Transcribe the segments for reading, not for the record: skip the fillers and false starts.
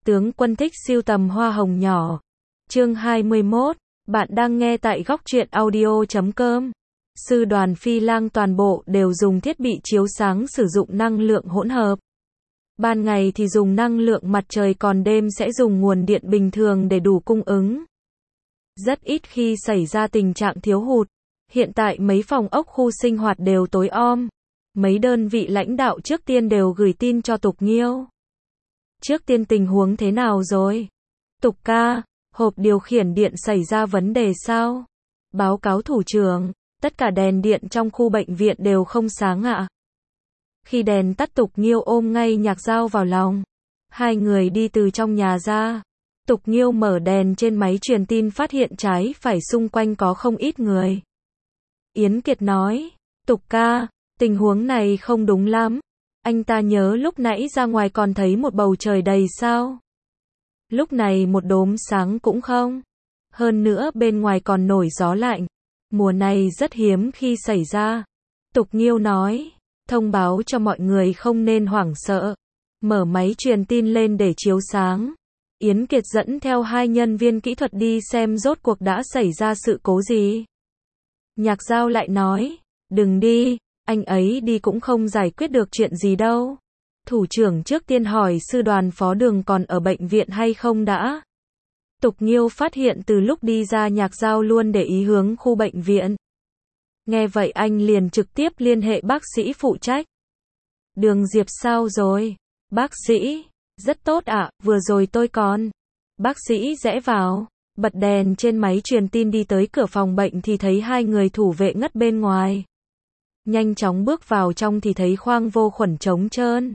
Tướng quân thích sưu tầm hoa hồng nhỏ. Chương 21, bạn đang nghe tại góc truyện audio.com. Sư đoàn Phi Lang toàn bộ đều dùng thiết bị chiếu sáng sử dụng năng lượng hỗn hợp. Ban ngày thì dùng năng lượng mặt trời, còn đêm sẽ dùng nguồn điện bình thường để đủ cung ứng. Rất ít khi xảy ra tình trạng thiếu hụt. Hiện tại mấy phòng ốc khu sinh hoạt đều tối om. Mấy đơn vị lãnh đạo trước tiên đều gửi tin cho Tục Nghiêu. Trước tiên tình huống thế nào rồi? Tục ca, hộp điều khiển điện xảy ra vấn đề sao? Báo cáo thủ trưởng, tất cả đèn điện trong khu bệnh viện đều không sáng ạ. Khi đèn tắt, Tục Nghiêu ôm ngay Nhạc Dao vào lòng. Hai người đi từ trong nhà ra. Tục Nghiêu mở đèn trên máy truyền tin, phát hiện trái phải xung quanh có không ít người. Yến Kiệt nói, Tục ca, tình huống này không đúng lắm. Anh ta nhớ lúc nãy ra ngoài còn thấy một bầu trời đầy sao. Lúc này một đốm sáng cũng không. Hơn nữa bên ngoài còn nổi gió lạnh. Mùa này rất hiếm khi xảy ra. Tục Nghiêu nói, thông báo cho mọi người không nên hoảng sợ. Mở máy truyền tin lên để chiếu sáng. Yến Kiệt dẫn theo hai nhân viên kỹ thuật đi xem rốt cuộc đã xảy ra sự cố gì. Nhạc Dao lại nói, đừng đi, anh ấy đi cũng không giải quyết được chuyện gì đâu. Thủ trưởng trước tiên hỏi sư đoàn phó Đường còn ở bệnh viện hay không đã. Tục Nghiêu phát hiện từ lúc đi ra Nhạc Dao luôn để ý hướng khu bệnh viện. Nghe vậy anh liền trực tiếp liên hệ bác sĩ phụ trách. Đường Diệp sao rồi? Bác sĩ, rất tốt ạ, vừa rồi tôi còn. Bác sĩ rẽ vào, bật đèn trên máy truyền tin, đi tới cửa phòng bệnh thì thấy hai người thủ vệ ngất bên ngoài. Nhanh chóng bước vào trong thì thấy khoang vô khuẩn trống trơn.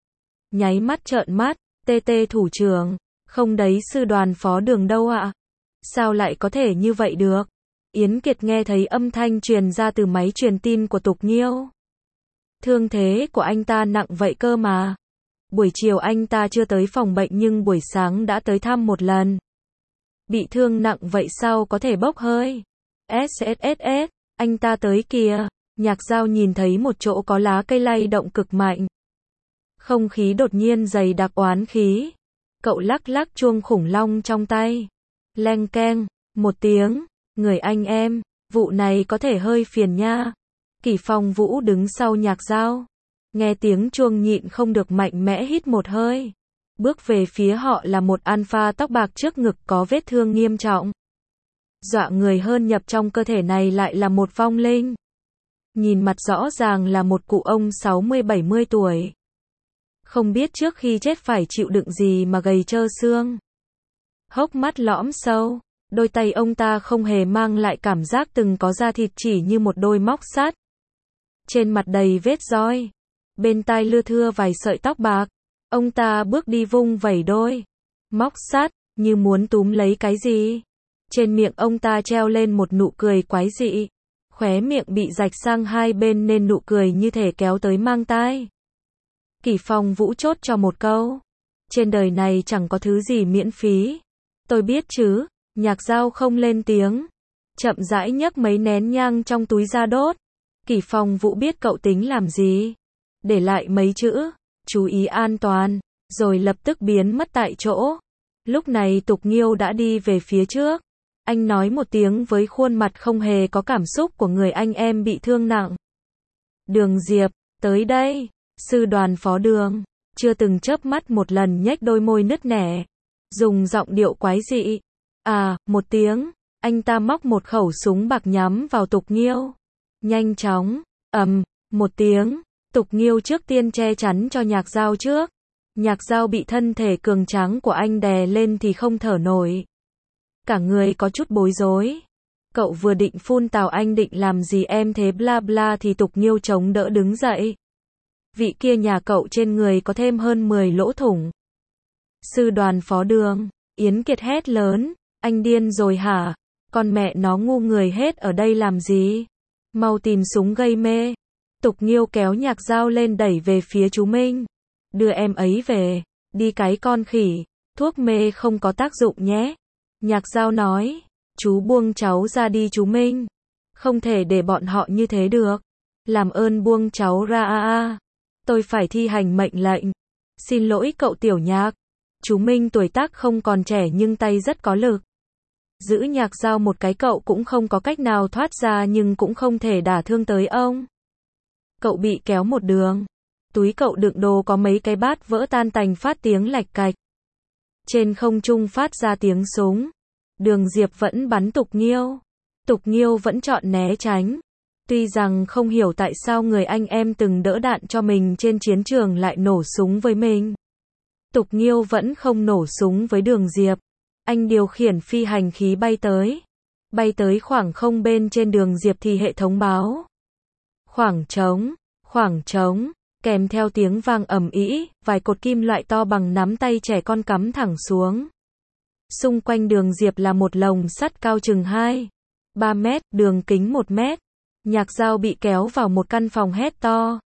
Nháy mắt trợn mắt, tê thủ trưởng, không đấy sư đoàn phó Đường đâu ạ? Sao lại có thể như vậy được? Yến Kiệt nghe thấy âm thanh truyền ra từ máy truyền tin của Tục Nghiêu. Thương thế của anh ta nặng vậy cơ mà. Buổi chiều anh ta chưa tới phòng bệnh nhưng buổi sáng đã tới thăm một lần. Bị thương nặng vậy sao có thể bốc hơi? SSSS, anh ta tới kìa. Nhạc Dao nhìn thấy một chỗ có lá cây lay động cực mạnh. Không khí đột nhiên dày đặc oán khí. Cậu lắc lắc chuông khủng long trong tay. Leng keng, một tiếng. Người anh em, vụ này có thể hơi phiền nha. Kỷ Phong Vũ đứng sau Nhạc Dao. Nghe tiếng chuông nhịn không được mạnh mẽ hít một hơi. Bước về phía họ là một alpha tóc bạc, trước ngực có vết thương nghiêm trọng. Dọa người hơn, nhập trong cơ thể này lại là một vong linh. Nhìn mặt rõ ràng là một cụ ông 60-70 tuổi. Không biết trước khi chết phải chịu đựng gì mà gầy trơ xương. Hốc mắt lõm sâu, đôi tay ông ta không hề mang lại cảm giác từng có da thịt, chỉ như một đôi móc sắt. Trên mặt đầy vết roi, bên tai lưa thưa vài sợi tóc bạc. Ông ta bước đi vung vẩy đôi móc sắt, như muốn túm lấy cái gì. Trên miệng ông ta treo lên một nụ cười quái dị. Khóe miệng bị rạch sang hai bên nên nụ cười như thể kéo tới mang tai. Kỷ Phong Vũ chốt cho một câu. Trên đời này chẳng có thứ gì miễn phí. Tôi biết chứ. Nhạc Dao không lên tiếng. Chậm rãi nhấc mấy nén nhang trong túi ra đốt. Kỷ Phong Vũ biết cậu tính làm gì. Để lại mấy chữ, chú ý an toàn, rồi lập tức biến mất tại chỗ. Lúc này Tục Nghiêu đã đi về phía trước. Anh nói một tiếng với khuôn mặt không hề có cảm xúc của người anh em bị thương nặng. Đường Diệp, tới đây. Sư đoàn phó Đường, chưa từng chớp mắt một lần, nhếch đôi môi nứt nẻ. Dùng giọng điệu quái dị. À, một tiếng, anh ta móc một khẩu súng bạc nhắm vào Tục Nghiêu. Nhanh chóng, một tiếng, Tục Nghiêu trước tiên che chắn cho Nhạc Dao trước. Nhạc Dao bị thân thể cường tráng của anh đè lên thì không thở nổi. Cả người có chút bối rối. Cậu vừa định phun tào anh định làm gì em thế bla bla thì Tục Nghiêu chống đỡ đứng dậy. Vị kia nhà cậu trên người có thêm hơn 10 lỗ thủng. Sư đoàn phó Đường, Yến Kiệt hét lớn, anh điên rồi hả? Con mẹ nó ngu người hết ở đây làm gì? Mau tìm súng gây mê. Tục Nghiêu kéo Nhạc Dao lên đẩy về phía chú Minh. Đưa em ấy về, đi cái con khỉ, thuốc mê không có tác dụng nhé. Nhạc Dao nói, chú buông cháu ra đi chú Minh. Không thể để bọn họ như thế được. Làm ơn buông cháu ra. Tôi phải thi hành mệnh lệnh. Xin lỗi cậu Tiểu Nhạc. Chú Minh tuổi tác không còn trẻ nhưng tay rất có lực. Giữ Nhạc Dao một cái cậu cũng không có cách nào thoát ra nhưng cũng không thể đả thương tới ông. Cậu bị kéo một đường. Túi cậu đựng đồ có mấy cái bát vỡ tan tành phát tiếng lạch cạch. Trên không trung phát ra tiếng súng. Đường Diệp vẫn bắn Tục Nghiêu. Tục Nghiêu vẫn chọn né tránh. Tuy rằng không hiểu tại sao người anh em từng đỡ đạn cho mình trên chiến trường lại nổ súng với mình. Tục Nghiêu vẫn không nổ súng với Đường Diệp. Anh điều khiển phi hành khí bay tới. Bay tới khoảng không bên trên Đường Diệp thì hệ thống báo. Khoảng trống, kèm theo tiếng vang ầm ĩ, vài cột kim loại to bằng nắm tay trẻ con cắm thẳng xuống. Xung quanh Đường Diệp là một lồng sắt cao chừng 2-3 mét, đường kính 1 mét. Nhạc Dao bị kéo vào một căn phòng hét to.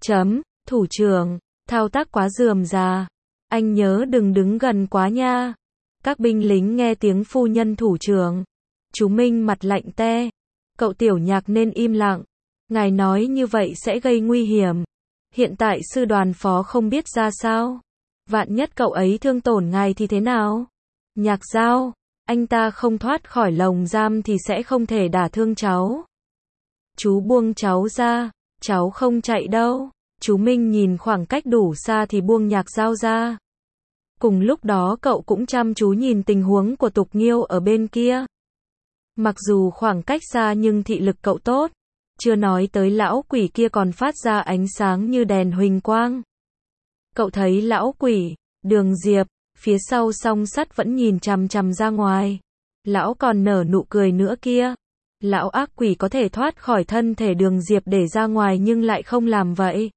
Thủ trưởng, thao tác quá rườm rà. Anh nhớ đừng đứng gần quá nha. Các binh lính nghe tiếng phu nhân thủ trưởng. Chú Minh mặt lạnh te. Cậu Tiểu Nhạc nên im lặng. Ngài nói như vậy sẽ gây nguy hiểm. Hiện tại sư đoàn phó không biết ra sao. Vạn nhất cậu ấy thương tổn ngài thì thế nào? Nhạc Dao, anh ta không thoát khỏi lồng giam thì sẽ không thể đả thương cháu. Chú buông cháu ra, cháu không chạy đâu. Chú Minh nhìn khoảng cách đủ xa thì buông Nhạc Dao ra. Cùng lúc đó cậu cũng chăm chú nhìn tình huống của Tục Nghiêu ở bên kia. Mặc dù khoảng cách xa nhưng thị lực cậu tốt. Chưa nói tới lão quỷ kia còn phát ra ánh sáng như đèn huỳnh quang. Cậu thấy lão quỷ, Đường Diệp, phía sau song sắt vẫn nhìn chằm chằm ra ngoài. Lão còn nở nụ cười nữa kia. Lão ác quỷ có thể thoát khỏi thân thể Đường Diệp để ra ngoài nhưng lại không làm vậy.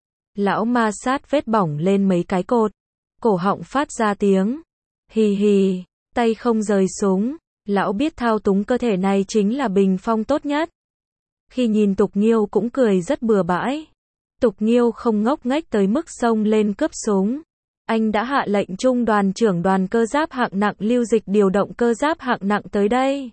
Lão ma sát vết bỏng lên mấy cái cột. Cổ họng phát ra tiếng. Hì hì, tay không rời súng. Lão biết thao túng cơ thể này chính là bình phong tốt nhất. Khi nhìn Tục Nghiêu cũng cười rất bừa bãi. Tục Nghiêu không ngốc nghếch tới mức xông lên cướp súng. Anh đã hạ lệnh trung đoàn trưởng đoàn cơ giáp hạng nặng Lưu Dịch điều động cơ giáp hạng nặng tới đây.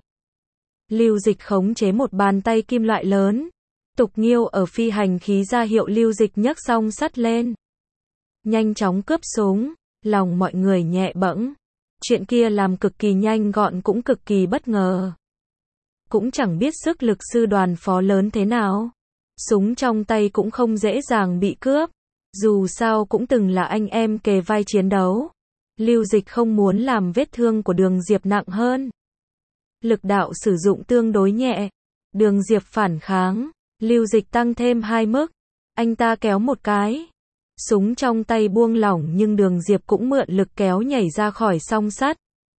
Lưu Dịch khống chế một bàn tay kim loại lớn. Tục Nghiêu ở phi hành khí ra hiệu Lưu Dịch nhấc song sắt lên. Nhanh chóng cướp súng. Lòng mọi người nhẹ bẫng. Chuyện kia làm cực kỳ nhanh gọn cũng cực kỳ bất ngờ. Cũng chẳng biết sức lực sư đoàn phó lớn thế nào. Súng trong tay cũng không dễ dàng bị cướp. Dù sao cũng từng là anh em kề vai chiến đấu. Lưu Dịch không muốn làm vết thương của Đường Diệp nặng hơn. Lực đạo sử dụng tương đối nhẹ. Đường Diệp phản kháng. Lưu Dịch tăng thêm 2 mức. Anh ta kéo một cái. Súng trong tay buông lỏng nhưng Đường Diệp cũng mượn lực kéo nhảy ra khỏi song sắt.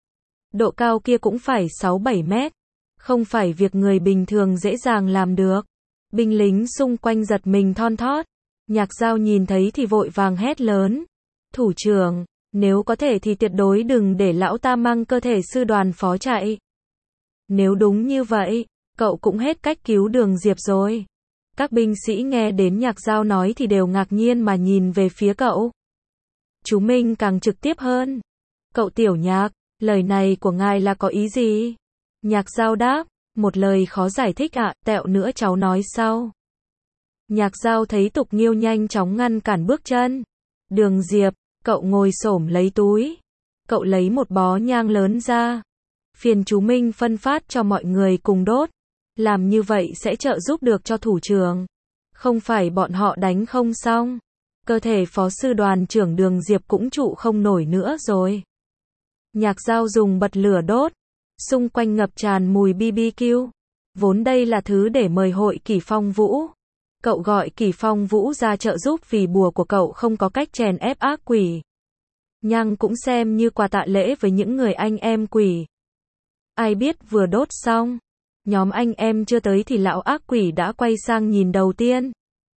Độ cao kia cũng phải 6-7 mét. Không phải việc người bình thường dễ dàng làm được. Binh lính xung quanh giật mình thon thót. Nhạc Dao nhìn thấy thì vội vàng hét lớn. Thủ trưởng, nếu có thể thì tuyệt đối đừng để lão ta mang cơ thể sư đoàn phó chạy. Nếu đúng như vậy, cậu cũng hết cách cứu Đường Diệp rồi. Các binh sĩ nghe đến Nhạc Dao nói thì đều ngạc nhiên mà nhìn về phía cậu. Chú Minh càng trực tiếp hơn. Cậu Tiểu Nhạc, lời này của ngài là có ý gì? Nhạc Dao đáp, một lời khó giải thích ạ, tẹo nữa cháu nói sau. Nhạc Dao thấy Tục Nghiêu nhanh chóng ngăn cản bước chân. Đường Diệp, cậu ngồi xổm lấy túi. Cậu lấy một bó nhang lớn ra. Phiền chú Minh phân phát cho mọi người cùng đốt. Làm như vậy sẽ trợ giúp được cho thủ trưởng. Không phải bọn họ đánh không xong. Cơ thể phó sư đoàn trưởng Đường Diệp cũng trụ không nổi nữa rồi. Nhạc Dao dùng bật lửa đốt. Xung quanh ngập tràn mùi BBQ. Vốn đây là thứ để mời hội Kỷ Phong Vũ. Cậu gọi Kỷ Phong Vũ ra trợ giúp vì bùa của cậu không có cách chèn ép ác quỷ. Nhang cũng xem như quà tạ lễ với những người anh em quỷ. Ai biết vừa đốt xong. Nhóm anh em chưa tới thì lão ác quỷ đã quay sang nhìn đầu tiên.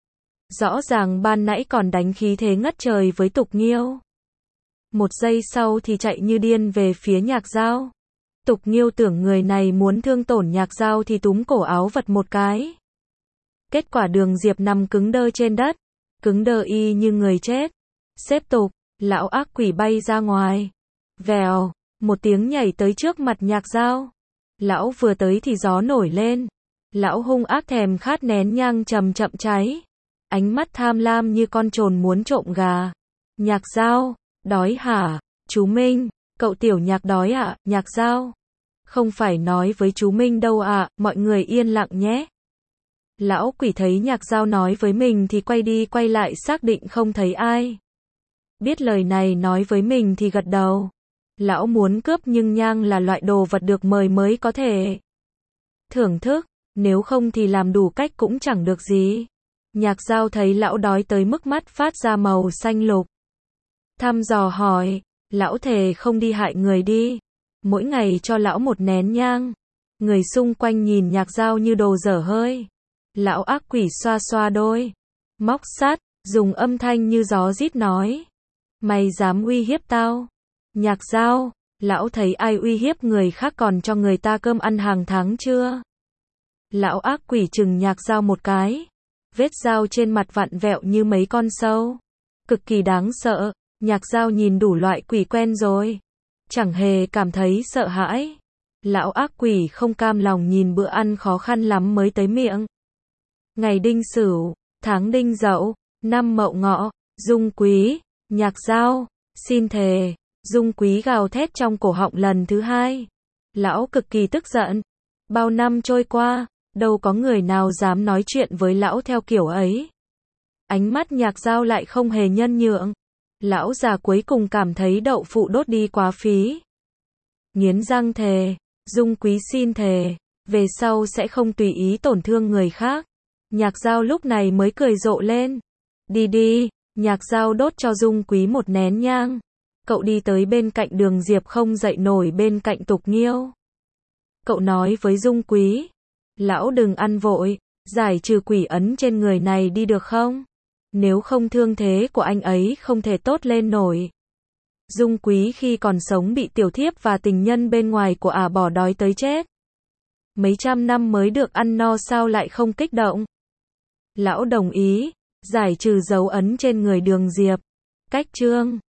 Rõ ràng ban nãy còn đánh khí thế ngất trời với Tục Nghiêu. Một giây sau thì chạy như điên về phía Nhạc Dao. Tục Nghiêu tưởng người này muốn thương tổn Nhạc Dao thì túm cổ áo vật một cái. Kết quả Đường Diệp nằm cứng đơ trên đất. Cứng đơ y như người chết. Xếp Tục, lão ác quỷ bay ra ngoài. Vèo, một tiếng nhảy tới trước mặt Nhạc Dao. Lão vừa tới thì gió nổi lên. Lão hung ác thèm khát nén nhang chậm chậm cháy. Ánh mắt tham lam như con trồn muốn trộm gà. Nhạc Dao, đói hả? Chú Minh, cậu tiểu Nhạc đói ạ, Nhạc Giao. Không phải nói với chú Minh đâu ạ, mọi người yên lặng nhé. Lão quỷ thấy Nhạc Giao nói với mình thì quay đi quay lại xác định không thấy ai. Biết lời này nói với mình thì gật đầu. Lão muốn cướp nhưng nhang là loại đồ vật được mời mới có thể thưởng thức, nếu không thì làm đủ cách cũng chẳng được gì. Nhạc Giao thấy lão đói tới mức mắt phát ra màu xanh lục. Thăm dò hỏi, lão thề không đi hại người đi. Mỗi ngày cho lão một nén nhang. Người xung quanh nhìn Nhạc Giao như đồ dở hơi. Lão ác quỷ xoa xoa đôi móc sắt, dùng âm thanh như gió rít nói. Mày dám uy hiếp tao? Nhạc Giao, lão thấy ai uy hiếp người khác còn cho người ta cơm ăn hàng tháng chưa? Lão ác quỷ chừng Nhạc Giao một cái. Vết dao trên mặt vặn vẹo như mấy con sâu. Cực kỳ đáng sợ. Nhạc Giao nhìn đủ loại quỷ quen rồi. Chẳng hề cảm thấy sợ hãi. Lão ác quỷ không cam lòng nhìn bữa ăn khó khăn lắm mới tới miệng. Ngày Đinh Sửu, tháng Đinh Dậu, năm Mậu Ngọ, Dung Quý, Nhạc Giao, xin thề. Dung Quý gào thét trong cổ họng lần thứ hai. Lão cực kỳ tức giận. Bao năm trôi qua, đâu có người nào dám nói chuyện với lão theo kiểu ấy. Ánh mắt Nhạc Giao lại không hề nhân nhượng. Lão già cuối cùng cảm thấy đậu phụ đốt đi quá phí. Nghiến răng thề, Dung Quý xin thề, về sau sẽ không tùy ý tổn thương người khác. Nhạc Giao lúc này mới cười rộ lên. Đi đi, Nhạc Giao đốt cho Dung Quý một nén nhang. Cậu đi tới bên cạnh Đường Diệp không dậy nổi bên cạnh Tục Nghiêu. Cậu nói với Dung Quý, lão đừng ăn vội, giải trừ quỷ ấn trên người này đi được không? Nếu không thương thế của anh ấy không thể tốt lên nổi. Dung Quý khi còn sống bị tiểu thiếp và tình nhân bên ngoài của ả bỏ đói tới chết. Mấy trăm năm mới được ăn no sao lại không kích động. Lão đồng ý, giải trừ dấu ấn trên người Đường Diệp. Cách chương